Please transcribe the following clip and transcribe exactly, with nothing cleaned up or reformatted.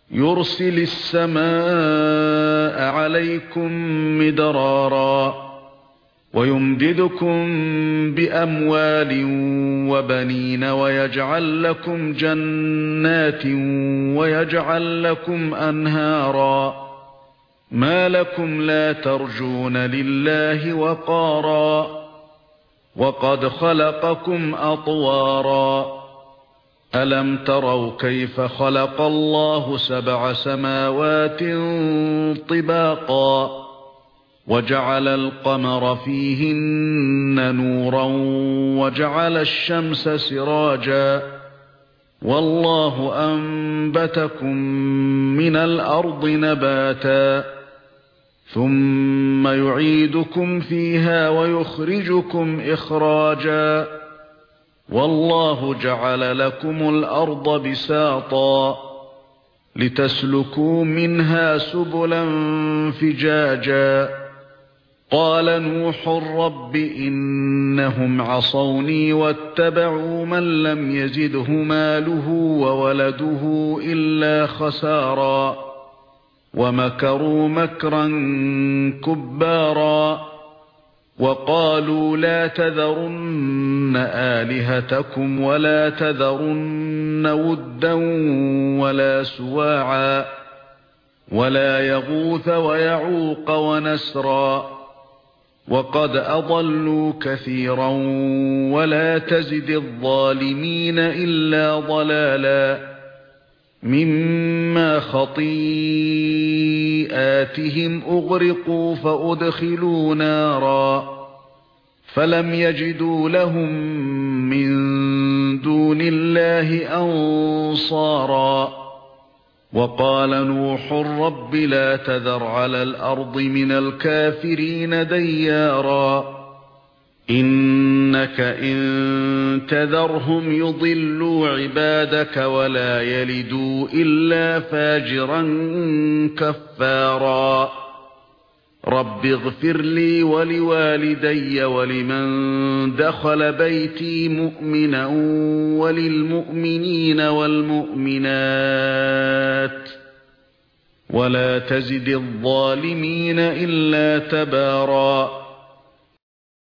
يُرْسِلِ السَّمَاءَ عَلَيْكُمْ مِدْرَارًا وَيُمْدِدْكُمْ بِأَمْوَالٍ وَبَنِينَ وَيَجْعَلْ لَكُمْ جَنَّاتٍ وَيَجْعَلْ لَكُمْ أَنْهَارًا مَا لَكُمْ لَا تَرْجُونَ لِلَّهِ وَقَارًا وَقَدْ خَلَقَكُمْ أَطْوَارًا أَلَمْ تَرَوْا كَيْفَ خَلَقَ اللَّهُ سَبْعَ سَمَاوَاتٍ طِبَاقًا وَجَعَلَ الْقَمَرَ فِيهِنَّ نُورًا وَجَعَلَ الشَّمْسَ سِرَاجًا وَاللَّهُ أَنبَتَكُم مِّنَ الْأَرْضِ نَبَاتًا ثُمَّ يُعِيدُكُمْ فِيهَا وَيُخْرِجُكُمْ إِخْرَاجًا وَاللَّهُ جَعَلَ لَكُمُ الْأَرْضَ بِسَاطًا لِتَسْلُكُوا مِنْهَا سُبُلًا فِجَاجًا قَالَ نُوحٌ رَبِّ إِنَّهُمْ عَصَوْنِي وَاتَّبَعُوا مَن لَّمْ يَزِدْهُ مَالُهُ وَوَلَدُهُ إِلَّا خَسَارًا وَمَكَرُوا مَكْرًا كُبَّارًا وَقَالُوا لَا تَذَرُنَّ آلِهَتَكُمْ وَلَا تَذَرُنَّ وُدًّا وَلَا سُوَاعًا وَلَا يَغُوثَ وَيَعُوقَ وَنَسْرًا وَقَدْ أَضَلُّوا كَثِيرًا وَلَا تَزِدِ الظَّالِمِينَ إِلَّا ضَلَالًا مِمَّا خَطِيئَاتِهِمْ أُغْرِقُوا فَأُدْخِلُوا نَارًا فَلَمْ يَجِدُوا لَهُم مِّن دُونِ اللَّهِ أَنصَارًا وَقَالَ نُوحٌ رَبِّ لَا تَذَرْ عَلَى الْأَرْضِ مِنَ الْكَافِرِينَ دَيَّارًا إِنَّكَ إِن تَذَرْهُمْ يُضِلُّوا عِبَادَكَ وَلَا يَلِدُوا إِلَّا فَاجِرًا كَفَّارًا رَبِّ اغْفِرْ لِي وَلِوَالِدَيَّ وَلِمَن دَخَلَ بَيْتِي مُؤْمِنًا وَلِلْمُؤْمِنِينَ وَالْمُؤْمِنَاتِ وَلَا تَزِدِ الظَّالِمِينَ إِلَّا تَبَارًا